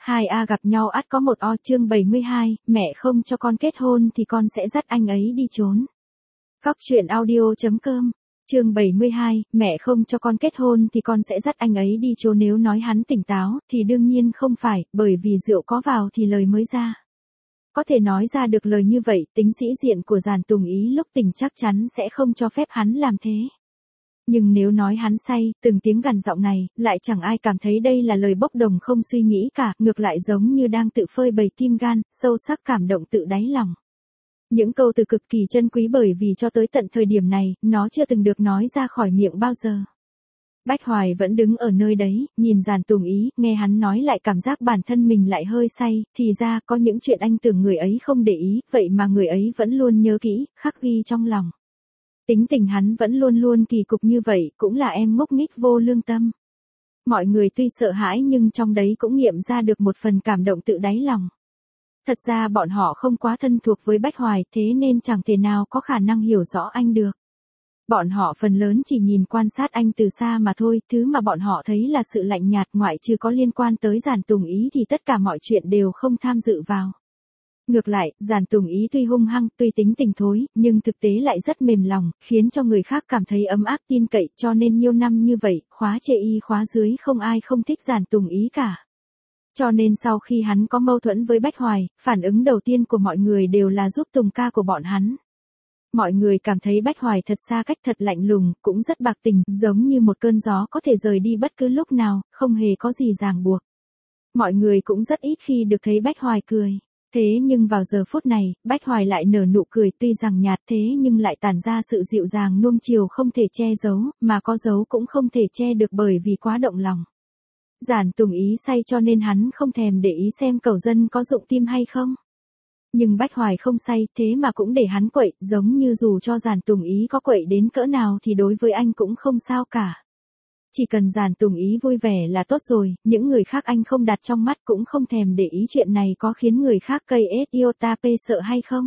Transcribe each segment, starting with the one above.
2A gặp nhau ắt có một O. Chương 72, mẹ không cho con kết hôn thì con sẽ dắt anh ấy đi trốn. Góc truyện audio.com. Chương 72, mẹ không cho con kết hôn thì con sẽ dắt anh ấy đi trốn. Nếu nói hắn tỉnh táo thì đương nhiên không phải, bởi vì rượu có vào thì lời mới ra. Có thể nói ra được lời như vậy, tính sĩ diện của Giản Tùng Ý lúc tỉnh chắc chắn sẽ không cho phép hắn làm thế. Nhưng nếu nói hắn say, từng tiếng gằn giọng này, lại chẳng ai cảm thấy đây là lời bốc đồng không suy nghĩ cả, ngược lại giống như đang tự phơi bày tim gan, sâu sắc cảm động tự đáy lòng. Những câu từ cực kỳ chân quý bởi vì cho tới tận thời điểm này, nó chưa từng được nói ra khỏi miệng bao giờ. Bách Hoài vẫn đứng ở nơi đấy, nhìn Giản Tùng Ý, nghe hắn nói lại cảm giác bản thân mình lại hơi say, thì ra có những chuyện anh tưởng người ấy không để ý, vậy mà người ấy vẫn luôn nhớ kỹ, khắc ghi trong lòng. Tính tình hắn vẫn luôn luôn kỳ cục như vậy, cũng là em ngốc nghếch vô lương tâm. Mọi người tuy sợ hãi nhưng trong đấy cũng nghiệm ra được một phần cảm động tự đáy lòng. Thật ra bọn họ không quá thân thuộc với Bách Hoài, thế nên chẳng thể nào có khả năng hiểu rõ anh được. Bọn họ phần lớn chỉ nhìn quan sát anh từ xa mà thôi, thứ mà bọn họ thấy là sự lạnh nhạt, ngoại trừ có liên quan tới Giản Tùng Ý thì tất cả mọi chuyện đều không tham dự vào. Ngược lại, Giản Tùng Ý tuy hung hăng, tuy tính tình thối, nhưng thực tế lại rất mềm lòng, khiến cho người khác cảm thấy ấm áp tin cậy, cho nên nhiều năm như vậy, khóa chê y khóa dưới không ai không thích Giản Tùng Ý cả. Cho nên sau khi hắn có mâu thuẫn với Bách Hoài, phản ứng đầu tiên của mọi người đều là giúp Tùng ca của bọn hắn. Mọi người cảm thấy Bách Hoài thật xa cách, thật lạnh lùng, cũng rất bạc tình, giống như một cơn gió có thể rời đi bất cứ lúc nào, không hề có gì ràng buộc. Mọi người cũng rất ít khi được thấy Bách Hoài cười. Thế nhưng vào giờ phút này, Bách Hoài lại nở nụ cười, tuy rằng nhạt thế nhưng lại tản ra sự dịu dàng nuông chiều không thể che giấu, mà có giấu cũng không thể che được bởi vì quá động lòng. Giản Tùng Ý say cho nên hắn không thèm để ý xem cẩu dân có dụng tim hay không. Nhưng Bách Hoài không say, thế mà cũng để hắn quậy, giống như dù cho Giản Tùng Ý có quậy đến cỡ nào thì đối với anh cũng không sao cả. Chỉ cần Giản Tùng Ý vui vẻ là tốt rồi, những người khác anh không đặt trong mắt cũng không thèm để ý chuyện này có khiến người khác cây iotap sợ hay không.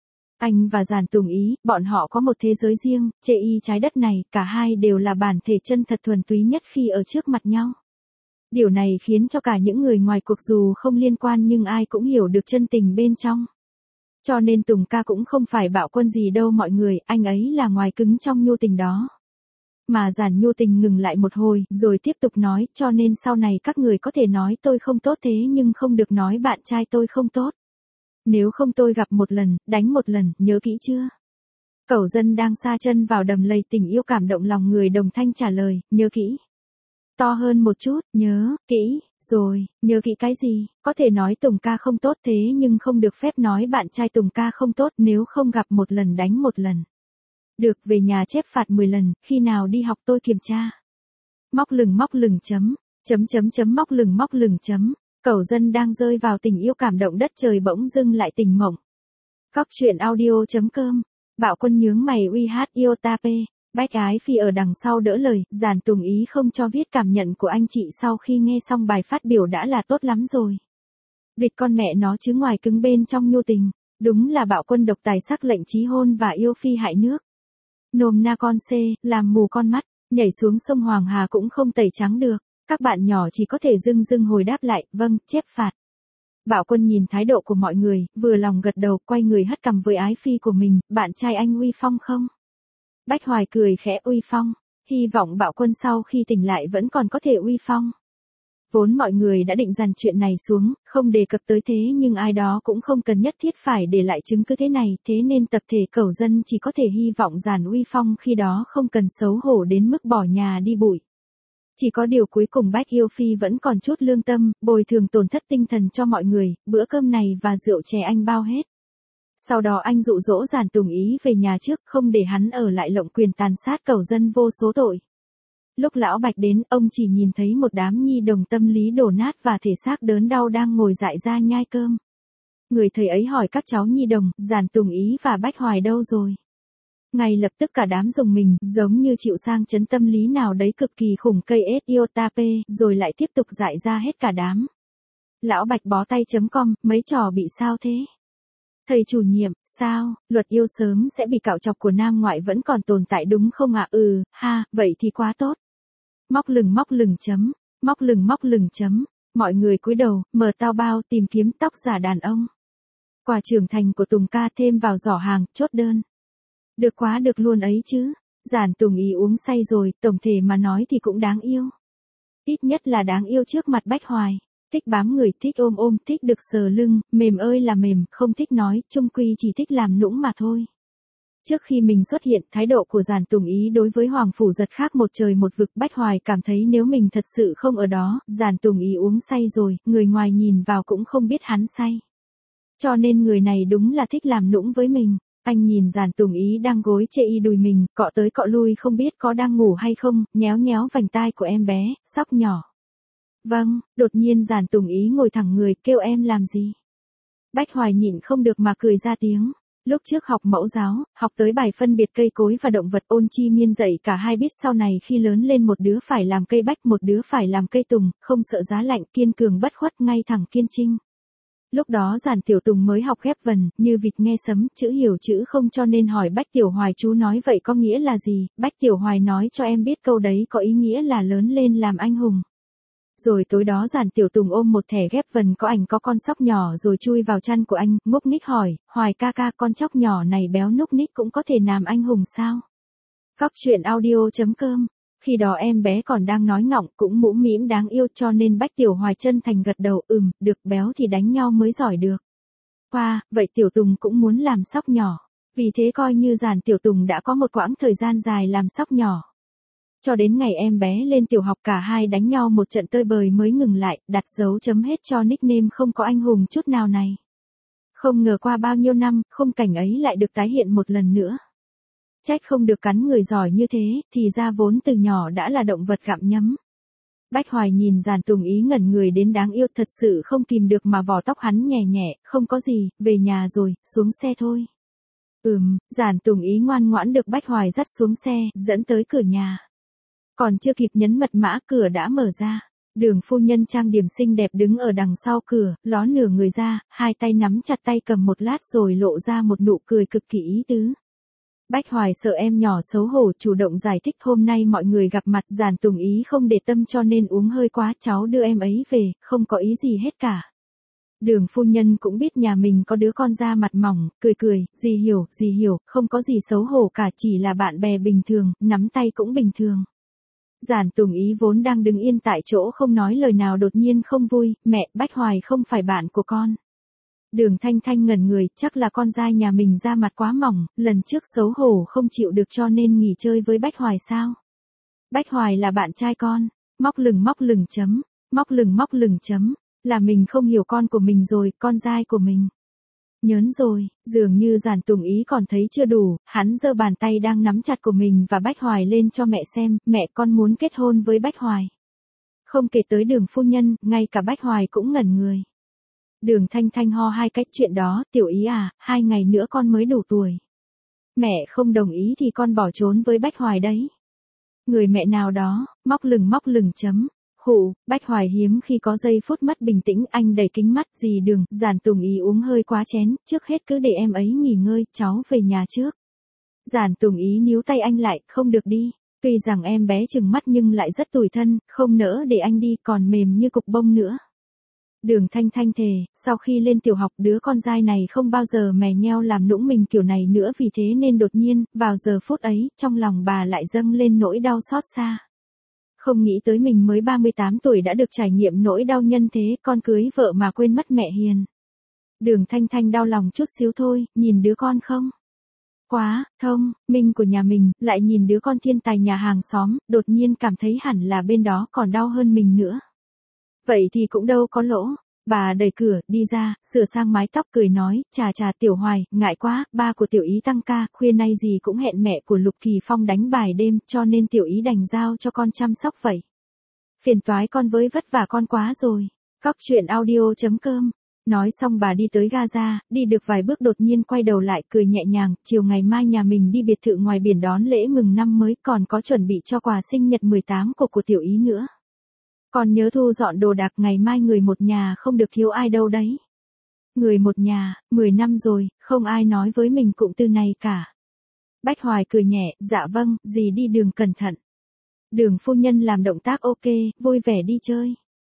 Anh và Giản Tùng Ý, bọn họ có một thế giới riêng, chê y trái đất này, cả hai đều là bản thể chân thật thuần túy nhất khi ở trước mặt nhau. Điều này khiến cho cả những người ngoài cuộc dù không liên quan nhưng ai cũng hiểu được chân tình bên trong. Cho nên Tùng ca cũng không phải bạo quân gì đâu mọi người, anh ấy là ngoài cứng trong nhu tình đó. Mà Giản Nhu Tình ngừng lại một hồi, rồi tiếp tục nói, cho nên sau này các người có thể nói tôi không tốt thế nhưng không được nói bạn trai tôi không tốt. Nếu không tôi gặp một lần, đánh một lần, nhớ kỹ chưa? Cẩu dân đang sa chân vào đầm lầy tình yêu cảm động lòng người đồng thanh trả lời, nhớ kỹ. To hơn một chút, nhớ, kỹ, rồi, nhớ kỹ cái gì? Có thể nói Tùng ca không tốt thế nhưng không được phép nói bạn trai Tùng ca không tốt, nếu không gặp một lần đánh một lần. Được, về nhà chép phạt 10 lần, khi nào đi học tôi kiểm tra. Móc lừng chấm móc lừng chấm. Cẩu dân đang rơi vào tình yêu cảm động đất trời bỗng dưng lại tỉnh mộng. Góc truyện audio.com. Bạo quân nhướng mày uy hát iotap. Bách Ái Phi ở đằng sau đỡ lời, Giản Tùng Ý không cho viết cảm nhận của anh chị sau khi nghe xong bài phát biểu đã là tốt lắm rồi. Địch con mẹ nó chứ ngoài cứng bên trong nhu tình, đúng là bạo quân độc tài sắc lệnh chí hôn và yêu phi hại nước. Nôm na con xê, làm mù con mắt, nhảy xuống sông Hoàng Hà cũng không tẩy trắng được. Các bạn nhỏ chỉ có thể dưng hồi đáp lại, vâng, chép phạt. Bạo quân nhìn thái độ của mọi người, vừa lòng gật đầu, quay người hất cằm với Ái Phi của mình, bạn trai anh uy phong không? Bách Hoài cười khẽ, uy phong. Hy vọng bạo quân sau khi tỉnh lại vẫn còn có thể uy phong. Vốn mọi người đã định dàn chuyện này xuống, không đề cập tới thế nhưng ai đó cũng không cần nhất thiết phải để lại chứng cứ thế này, thế nên tập thể cẩu dân chỉ có thể hy vọng Giản uy phong khi đó không cần xấu hổ đến mức bỏ nhà đi bụi. Chỉ có điều cuối cùng Bách yêu phi vẫn còn chút lương tâm, bồi thường tổn thất tinh thần cho mọi người, bữa cơm này và rượu chè anh bao hết. Sau đó anh dụ dỗ Giản Tùng Ý về nhà trước, không để hắn ở lại lộng quyền tàn sát cẩu dân vô số tội. Lúc lão Bạch đến, ông chỉ nhìn thấy một đám nhi đồng tâm lý đổ nát và thể xác đớn đau đang ngồi dại ra nhai cơm. Người thầy ấy hỏi các cháu nhi đồng, Giản Tùng Ý và Bách Hoài đâu rồi? Ngay lập tức cả đám rùng mình, giống như chịu sang chấn tâm lý nào đấy cực kỳ khủng cây iotap, rồi lại tiếp tục dại ra hết cả đám. Lão Bạch bó tay.com, mấy trò bị sao thế? Thầy chủ nhiệm, sao, luật yêu sớm sẽ bị cạo chọc của nam ngoại vẫn còn tồn tại đúng không ạ? Ha, vậy thì quá tốt. Móc lừng chấm. Mọi người cúi đầu, mở tao bao tìm kiếm tóc giả đàn ông. Quà trưởng thành của Tùng ca thêm vào giỏ hàng, chốt đơn. Được quá được luôn ấy chứ. Giản Tùng Ý uống say rồi, tổng thể mà nói thì cũng đáng yêu. Ít nhất là đáng yêu trước mặt Bách Hoài. Thích bám người, thích ôm ôm, thích được sờ lưng, mềm ơi là mềm, không thích nói, chung quy chỉ thích làm nũng mà thôi. Trước khi mình xuất hiện, thái độ của Giản Tùng Ý đối với Hoàng Phủ Giật khác một trời một vực. Bách Hoài cảm thấy nếu mình thật sự không ở đó, Giản Tùng Ý uống say rồi, người ngoài nhìn vào cũng không biết hắn say. Cho nên người này đúng là thích làm nũng với mình. Anh nhìn Giản Tùng Ý đang gối chê y đùi mình, cọ tới cọ lui không biết có đang ngủ hay không, nhéo nhéo vành tai của em bé, sóc nhỏ. Vâng, đột nhiên Giản Tùng Ý ngồi thẳng người, kêu em làm gì? Bách Hoài nhịn không được mà cười ra tiếng. Lúc trước học mẫu giáo, học tới bài phân biệt cây cối và động vật, Ôn Chi Miên dạy cả hai biết sau này khi lớn lên một đứa phải làm cây bách, một đứa phải làm cây tùng, không sợ giá lạnh, kiên cường bất khuất, ngay thẳng kiên trinh. Lúc đó Giản Tiểu Tùng mới học ghép vần, như vịt nghe sấm, chữ hiểu chữ không, cho nên hỏi Bách Tiểu Hoài chú nói vậy có nghĩa là gì. Bách Tiểu Hoài nói cho em biết câu đấy có ý nghĩa là lớn lên làm anh hùng. Rồi tối đó Giản Tiểu Tùng ôm một thẻ ghép vần có ảnh có con sóc nhỏ rồi chui vào chăn của anh, ngốc nghếch hỏi, Hoài ca ca, con chóc nhỏ này béo núc ních cũng có thể làm anh hùng sao? Góc truyện audio.com. Khi đó em bé còn đang nói ngọng, cũng mũm mĩm đáng yêu, cho nên Bách Tiểu Hoài chân thành gật đầu, được, béo thì đánh nhau mới giỏi được. Wow, vậy Tiểu Tùng cũng muốn làm sóc nhỏ. Vì thế coi như Giản Tiểu Tùng đã có một quãng thời gian dài làm sóc nhỏ. Cho đến ngày em bé lên tiểu học cả hai đánh nhau một trận tơi bời mới ngừng lại, đặt dấu chấm hết cho nickname không có anh hùng chút nào này. Không ngờ qua bao nhiêu năm, khung cảnh ấy lại được tái hiện một lần nữa. Trách không được cắn người giỏi như thế, thì ra vốn từ nhỏ đã là động vật gặm nhấm. Bách Hoài nhìn Giản Tùng Ý ngẩn người đến đáng yêu, thật sự không kìm được mà vò tóc hắn nhẹ nhẹ, không có gì, về nhà rồi, xuống xe thôi. Giản Tùng Ý ngoan ngoãn được Bách Hoài dắt xuống xe, dẫn tới cửa nhà. Còn chưa kịp nhấn mật mã, cửa đã mở ra. Đường phu nhân trang điểm xinh đẹp đứng ở đằng sau cửa, ló nửa người ra, hai tay nắm chặt tay cầm một lát rồi lộ ra một nụ cười cực kỳ ý tứ. Bách Hoài sợ em nhỏ xấu hổ, chủ động giải thích hôm nay mọi người gặp mặt, Giản Tùng Ý không để tâm cho nên uống hơi quá, cháu đưa em ấy về, không có ý gì hết cả. Đường phu nhân cũng biết nhà mình có đứa con da mặt mỏng, cười, dì hiểu, không có gì xấu hổ cả, chỉ là bạn bè bình thường, nắm tay cũng bình thường. Giản Tùng Ý vốn đang đứng yên tại chỗ không nói lời nào đột nhiên không vui, mẹ, Bách Hoài không phải bạn của con. Đường Thanh Thanh ngẩn người, chắc là con dai nhà mình da mặt quá mỏng, lần trước xấu hổ không chịu được cho nên nghỉ chơi với Bách Hoài sao? Bách Hoài là bạn trai con, móc lừng chấm, là mình không hiểu con của mình rồi, con dai của mình. Nhớn rồi, dường như Giản Tùng Ý còn thấy chưa đủ, hắn giơ bàn tay đang nắm chặt của mình và Bách Hoài lên cho mẹ xem, mẹ con muốn kết hôn với Bách Hoài. Không kể tới Đường phu nhân, ngay cả Bách Hoài cũng ngẩn người. Đường Thanh Thanh ho hai cách, chuyện đó, Tiểu Ý à, 2 ngày nữa con mới đủ tuổi. Mẹ không đồng ý thì con bỏ trốn với Bách Hoài đấy. Người mẹ nào đó, móc lừng chấm. Khụ, Bách Hoài hiếm khi có giây phút mất bình tĩnh, anh đẩy kính mắt, dì Đường, Giản Tùng Ý uống hơi quá chén, trước hết cứ để em ấy nghỉ ngơi, cháu về nhà trước. Giản Tùng Ý níu tay anh lại, không được đi. Tuy rằng em bé trừng mắt nhưng lại rất tủi thân, không nỡ để anh đi, còn mềm như cục bông nữa. Đường Thanh Thanh thề, sau khi lên tiểu học đứa con dai này không bao giờ mè nheo làm nũng mình kiểu này nữa, vì thế nên đột nhiên, vào giờ phút ấy, trong lòng bà lại dâng lên nỗi đau xót xa. Không nghĩ tới mình mới 38 tuổi đã được trải nghiệm nỗi đau nhân thế, con cưới vợ mà quên mất mẹ hiền. Đường Thanh Thanh đau lòng chút xíu thôi, nhìn đứa con không? Quá, thông, minh của nhà mình, lại nhìn đứa con thiên tài nhà hàng xóm, đột nhiên cảm thấy hẳn là bên đó còn đau hơn mình nữa. Vậy thì cũng đâu có lỗ. Bà đẩy cửa, đi ra, sửa sang mái tóc cười nói, chà Tiểu Hoài, ngại quá, ba của Tiểu Ý tăng ca, khuya nay gì cũng hẹn mẹ của Lục Kỳ Phong đánh bài đêm, cho nên Tiểu Ý đành giao cho con chăm sóc vậy. Phiền toái con với vất vả con quá rồi. Góc truyện audio.com. Nói xong bà đi tới Gaza, đi được vài bước đột nhiên quay đầu lại cười nhẹ nhàng, chiều ngày mai nhà mình đi biệt thự ngoài biển đón lễ mừng năm mới, còn có chuẩn bị cho quà sinh nhật 18 của Tiểu Ý nữa. Còn nhớ thu dọn đồ đạc, ngày mai người một nhà không được thiếu ai đâu đấy. Người một nhà, 10 năm rồi, không ai nói với mình cụm từ này cả. Bách Hoài cười nhẹ, dạ vâng, dì đi đường cẩn thận. Đường phu nhân làm động tác ok, vui vẻ đi chơi.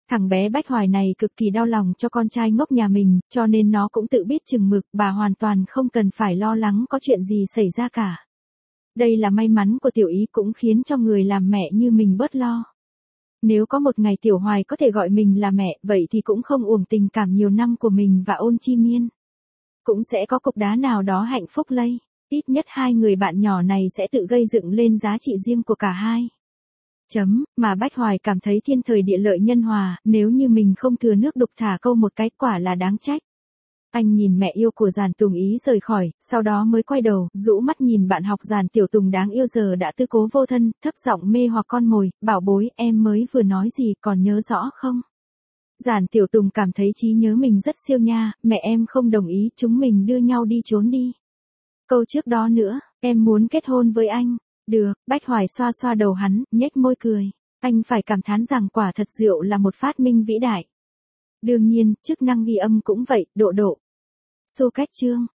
Thằng bé Bách Hoài này cực kỳ đau lòng cho con trai ngốc nhà mình, cho nên nó cũng tự biết chừng mực, bà hoàn toàn không cần phải lo lắng có chuyện gì xảy ra cả. Đây là may mắn của Tiểu Ý cũng khiến cho người làm mẹ như mình bớt lo. Nếu có một ngày Tiểu Hoài có thể gọi mình là mẹ, vậy thì cũng không uổng tình cảm nhiều năm của mình và Ôn Chi Miên. Cũng sẽ có cục đá nào đó hạnh phúc lây, ít nhất hai người bạn nhỏ này sẽ tự gây dựng lên giá trị riêng của cả hai. Mà Bách Hoài cảm thấy thiên thời địa lợi nhân hòa, nếu như mình không thừa nước đục thả câu một cái quả là đáng trách. Anh nhìn mẹ yêu của Giản Tùng Ý rời khỏi, sau đó mới quay đầu, rũ mắt nhìn bạn học Giản Tiểu Tùng đáng yêu giờ đã tư cố vô thân, thấp giọng mê hoặc con mồi, bảo bối, em mới vừa nói gì còn nhớ rõ không? Giản Tiểu Tùng cảm thấy trí nhớ mình rất siêu nha, mẹ em không đồng ý, chúng mình đưa nhau đi trốn đi. Câu trước đó nữa, em muốn kết hôn với anh. Được, Bách Hoài xoa xoa đầu hắn, nhếch môi cười. Anh phải cảm thán rằng quả thật rượu là một phát minh vĩ đại. Đương nhiên, chức năng ghi âm cũng vậy, độ. Xô cách chương.